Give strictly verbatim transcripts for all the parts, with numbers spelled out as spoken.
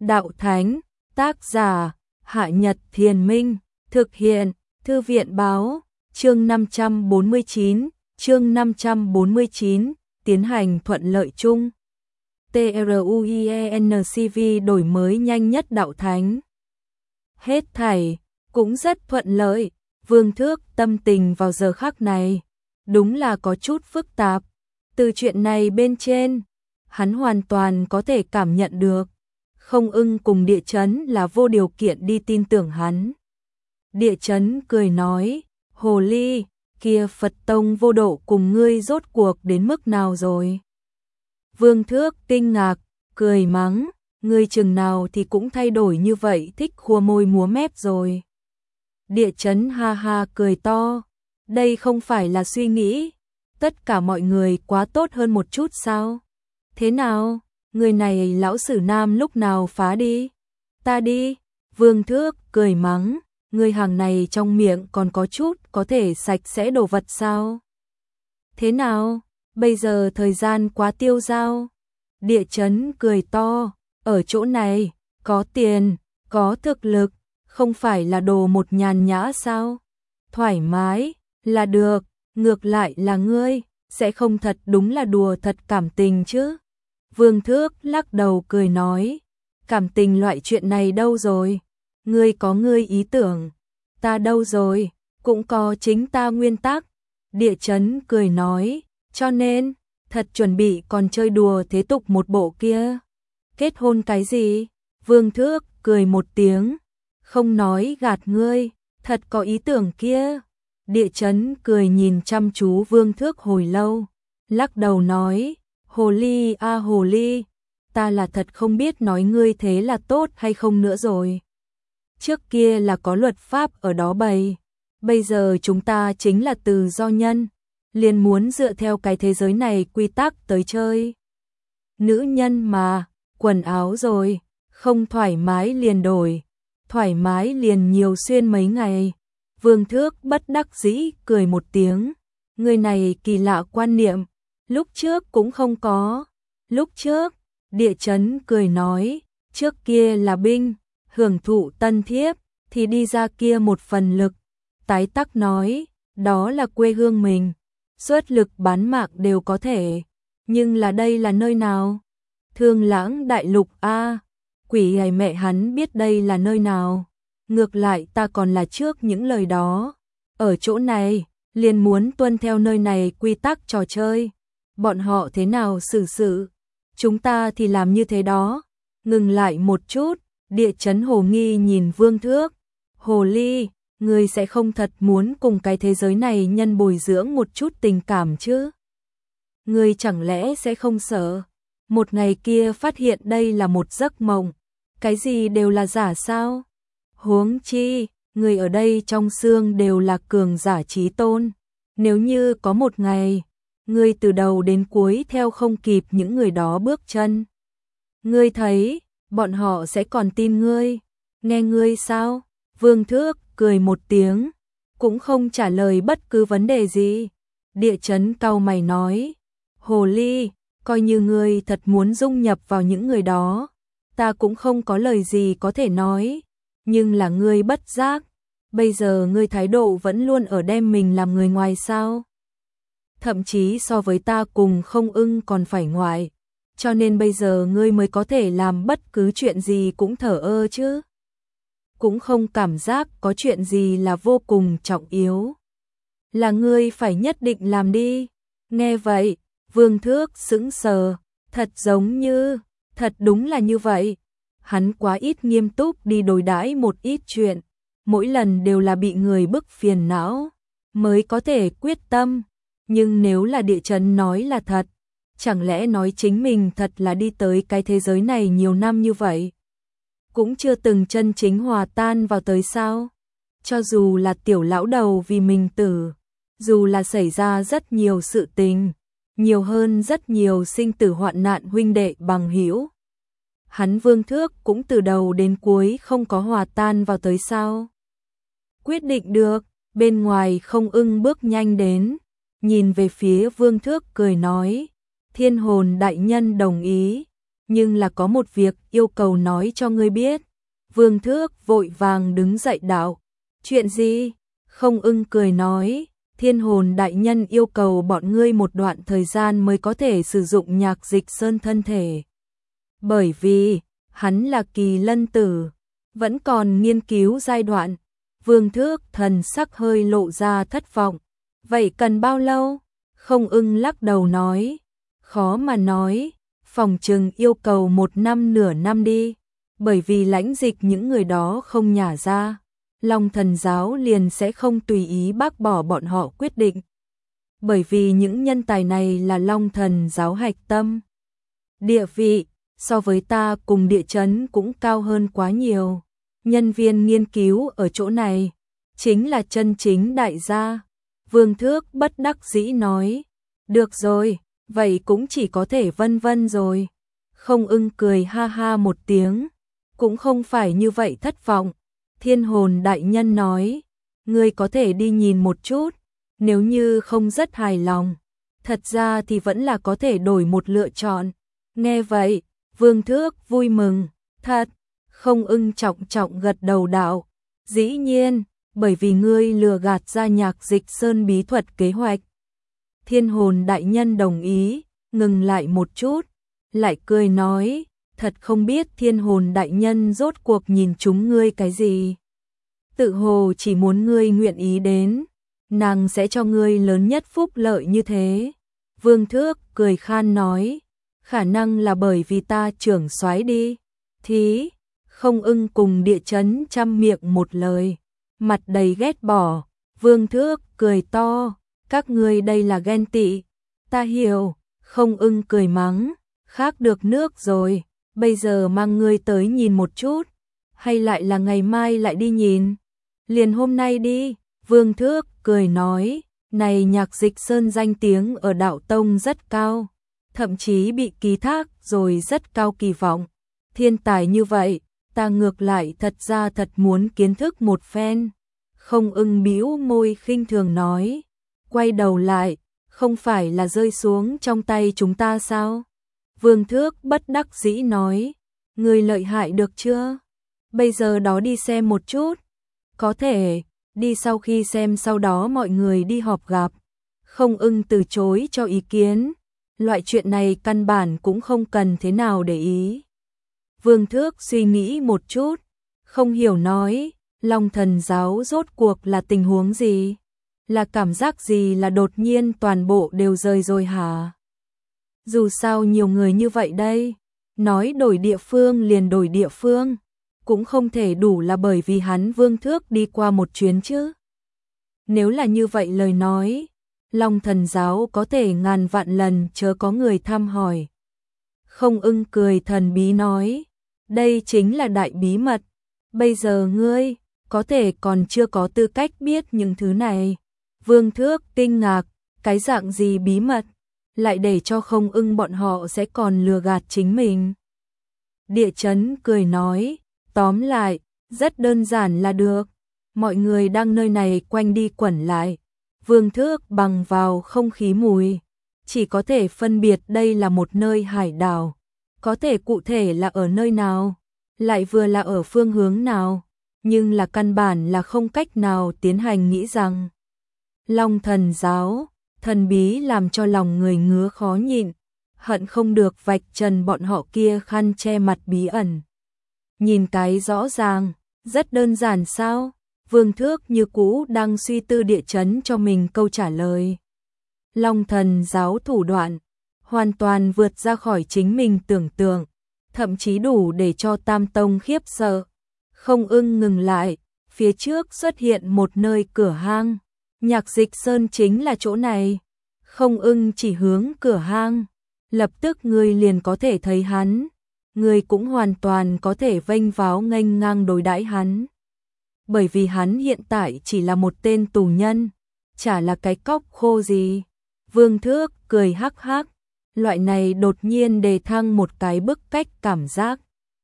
Đạo Thánh, tác giả, Hạ Nhật Thiền Minh, thực hiện, Thư viện Báo, chương năm trăm bốn mươi chín, chương năm trăm bốn mươi chín, tiến hành thuận lợi chung. TRUIENCV đổi mới nhanh nhất Đạo Thánh. Hết thảy, cũng rất thuận lợi, Vương Thước tâm tình vào giờ khắc này, đúng là có chút phức tạp. Từ chuyện này bên trên, hắn hoàn toàn có thể cảm nhận được, Không Ưng cùng Địa Chấn là vô điều kiện đi tin tưởng hắn. Địa Chấn cười nói, Hồ Ly, kia Phật Tông vô độ cùng ngươi rốt cuộc đến mức nào rồi? Vương Thước kinh ngạc, cười mắng, ngươi chừng nào thì cũng thay đổi như vậy, thích khua môi múa mép rồi. Địa Chấn ha ha cười to, đây không phải là suy nghĩ, tất cả mọi người quá tốt hơn một chút sao? Thế nào, người này lão sử nam lúc nào phá đi? Ta đi. Vương Thước cười mắng, người hàng này trong miệng còn có chút có thể sạch sẽ đồ vật sao? Thế nào, bây giờ thời gian quá tiêu dao. Địa Chấn cười to, ở chỗ này, có tiền, có thực lực, không phải là đồ một nhàn nhã sao? Thoải mái, là được, ngược lại là ngươi, sẽ không thật đúng là đùa thật cảm tình chứ? Vương Thước lắc đầu cười nói, cảm tình loại chuyện này đâu rồi? Ngươi có ngươi ý tưởng, ta đâu rồi, cũng có chính ta nguyên tắc. Địa Chấn cười nói, cho nên, thật chuẩn bị còn chơi đùa thế tục một bộ kia. Kết hôn cái gì? Vương Thước cười một tiếng, không nói gạt ngươi, thật có ý tưởng kia. Địa Chấn cười nhìn chăm chú Vương Thước hồi lâu, lắc đầu nói, Hồ Ly a à Hồ Ly, ta là thật không biết nói ngươi thế là tốt hay không nữa rồi. Trước kia là có luật pháp ở đó bày, bây giờ chúng ta chính là tự do nhân, liền muốn dựa theo cái thế giới này quy tắc tới chơi. Nữ nhân mà, quần áo rồi, không thoải mái liền đổi, thoải mái liền nhiều xuyên mấy ngày. Vương Thước bất đắc dĩ cười một tiếng, người này kỳ lạ quan niệm, lúc trước cũng không có. Lúc trước, Địa Chấn cười nói, trước kia là binh, hưởng thụ tân thiếp, thì đi ra kia một phần lực. Tái tắc nói, đó là quê hương mình, xuất lực bán mạng đều có thể, nhưng là đây là nơi nào? Thương Lãng đại lục a, quỷ hài mẹ hắn biết đây là nơi nào. Ngược lại ta còn là trước những lời đó, ở chỗ này, liền muốn tuân theo nơi này quy tắc trò chơi. Bọn họ thế nào xử sự, chúng ta thì làm như thế đó. Ngừng lại một chút, Địa Chấn hồ nghi nhìn Vương Thước, Hồ Ly, ngươi sẽ không thật muốn cùng cái thế giới này nhân bồi dưỡng một chút tình cảm chứ? Ngươi chẳng lẽ sẽ không sợ, một ngày kia phát hiện đây là một giấc mộng, cái gì đều là giả sao? Huống chi, người ở đây trong xương đều là cường giả chí tôn. Nếu như có một ngày, ngươi từ đầu đến cuối theo không kịp những người đó bước chân, ngươi thấy, bọn họ sẽ còn tin ngươi, nghe ngươi sao? Vương Thước cười một tiếng, cũng không trả lời bất cứ vấn đề gì. Địa Chấn cau mày nói, Hồ Ly, coi như ngươi thật muốn dung nhập vào những người đó, ta cũng không có lời gì có thể nói. Nhưng là ngươi bất giác, bây giờ ngươi thái độ vẫn luôn ở đem mình làm người ngoài sao? Thậm chí so với ta cùng Không Ưng còn phải ngoại, cho nên bây giờ ngươi mới có thể làm bất cứ chuyện gì cũng thờ ơ chứ? Cũng không cảm giác có chuyện gì là vô cùng trọng yếu, là ngươi phải nhất định làm đi. Nghe vậy, Vương Thước sững sờ, thật giống như, thật đúng là như vậy. Hắn quá ít nghiêm túc đi đối đãi một ít chuyện, mỗi lần đều là bị người bức phiền não, mới có thể quyết tâm. Nhưng nếu là Địa Chấn nói là thật, chẳng lẽ nói chính mình thật là đi tới cái thế giới này nhiều năm như vậy, cũng chưa từng chân chính hòa tan vào tới sao? Cho dù là tiểu lão đầu vì mình tử, dù là xảy ra rất nhiều sự tình, nhiều hơn rất nhiều sinh tử hoạn nạn huynh đệ bằng hữu, hắn Vương Thước cũng từ đầu đến cuối không có hòa tan vào tới sao? Quyết định được, bên ngoài Không Ưng bước nhanh đến, nhìn về phía Vương Thước cười nói, Thiên Hồn đại nhân đồng ý, nhưng là có một việc yêu cầu nói cho ngươi biết. Vương Thước vội vàng đứng dậy đạo, chuyện gì? Không Ưng cười nói, Thiên Hồn đại nhân yêu cầu bọn ngươi một đoạn thời gian mới có thể sử dụng Nhạc Dịch Sơn thân thể. Bởi vì, hắn là kỳ lân tử, vẫn còn nghiên cứu giai đoạn. Vương Thước thần sắc hơi lộ ra thất vọng. Vậy cần bao lâu? Không Ưng lắc đầu nói, khó mà nói, phòng trừng yêu cầu một năm nửa năm đi. Bởi vì lãnh dịch những người đó không nhả ra, Long Thần giáo liền sẽ không tùy ý bác bỏ bọn họ quyết định. Bởi vì những nhân tài này là Long Thần giáo hạch tâm. Địa vị, so với ta cùng địa chấn cũng cao hơn quá nhiều. Nhân viên nghiên cứu ở chỗ này, chính là chân chính đại gia. Vương Thước bất đắc dĩ nói, được rồi, vậy cũng chỉ có thể vân vân rồi. Không Ưng cười ha ha một tiếng, cũng không phải như vậy thất vọng. Thiên Hồn đại nhân nói, ngươi có thể đi nhìn một chút, nếu như không rất hài lòng, thật ra thì vẫn là có thể đổi một lựa chọn. Nghe vậy, Vương Thước vui mừng, thật. Không Ưng trọng trọng gật đầu đạo, dĩ nhiên, bởi vì ngươi lừa gạt ra Nhạc Dịch Sơn bí thuật kế hoạch. Thiên Hồn đại nhân đồng ý, ngừng lại một chút, lại cười nói, thật không biết Thiên Hồn đại nhân rốt cuộc nhìn chúng ngươi cái gì. Tự hồ chỉ muốn ngươi nguyện ý đến, nàng sẽ cho ngươi lớn nhất phúc lợi như thế. Vương Thước cười khan nói, khả năng là bởi vì ta trưởng soái đi. Thí, Không Ưng cùng địa chấn chăm miệng một lời, mặt đầy ghét bỏ. Vương Thước cười to, các ngươi đây là ghen tị. Ta hiểu. Không Ưng cười mắng, khác được nước rồi, bây giờ mang ngươi tới nhìn một chút, hay lại là ngày mai lại đi nhìn? Liền hôm nay đi. Vương Thước cười nói, này Nhạc Dịch Sơn danh tiếng ở đạo tông rất cao, thậm chí bị ký thác rồi rất cao kỳ vọng. Thiên tài như vậy, ta ngược lại thật ra thật muốn kiến thức một phen. Không Ưng bĩu môi khinh thường nói, quay đầu lại, không phải là rơi xuống trong tay chúng ta sao? Vương Thước bất đắc dĩ nói, ngươi lợi hại được chưa? Bây giờ đó đi xem một chút. Có thể, đi sau khi xem sau đó mọi người đi họp gặp. Không Ưng từ chối cho ý kiến, loại chuyện này căn bản cũng không cần thế nào để ý. Vương Thước suy nghĩ một chút, không hiểu nói, Long Thần giáo rốt cuộc là tình huống gì? Là cảm giác gì là đột nhiên toàn bộ đều rời rồi hả? Dù sao nhiều người như vậy đây, nói đổi địa phương liền đổi địa phương, cũng không thể đủ là bởi vì hắn Vương Thước đi qua một chuyến chứ. Nếu là như vậy lời nói, Long Thần giáo có thể ngàn vạn lần chớ có người thăm hỏi. Không Ưng cười thần bí nói, đây chính là đại bí mật, bây giờ ngươi có thể còn chưa có tư cách biết những thứ này. Vương Thước kinh ngạc, cái dạng gì bí mật, lại để cho Không Ưng bọn họ sẽ còn lừa gạt chính mình. Địa chấn cười nói, tóm lại, rất đơn giản là được. Mọi người đang nơi này quanh đi quẩn lại. Vương Thước bằng vào không khí mùi, chỉ có thể phân biệt đây là một nơi hải đảo. Có thể cụ thể là ở nơi nào, lại vừa là ở phương hướng nào, nhưng là căn bản là không cách nào tiến hành nghĩ rằng. Long Thần giáo, thần bí làm cho lòng người ngứa khó nhịn, hận không được vạch trần bọn họ kia khăn che mặt bí ẩn. Nhìn cái rõ ràng, rất đơn giản sao? Vương Thước như cũ đang suy tư địa chấn cho mình câu trả lời. Long Thần giáo thủ đoạn, hoàn toàn vượt ra khỏi chính mình tưởng tượng, thậm chí đủ để cho Tam Tông khiếp sợ. Không Ưng ngừng lại, phía trước xuất hiện một nơi cửa hang. Nhạc Dịch Sơn chính là chỗ này. Không Ưng chỉ hướng cửa hang, lập tức ngươi liền có thể thấy hắn, ngươi cũng hoàn toàn có thể vênh váo nghênh ngang đối đãi hắn. Bởi vì hắn hiện tại chỉ là một tên tù nhân, chả là cái cóc khô gì. Vương Thước cười hắc hắc, loại này đột nhiên đề thăng một cái bức cách cảm giác.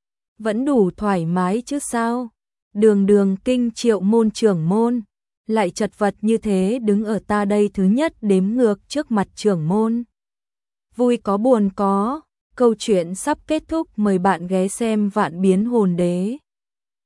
Vẫn đủ thoải mái chứ sao? Đường đường kinh triệu môn trưởng môn, lại chật vật như thế đứng ở ta đây thứ nhất đếm ngược trước mặt trưởng môn. Vui có buồn có, Câu chuyện sắp kết thúc, mời bạn ghé xem Vạn Biến Hồn Đế.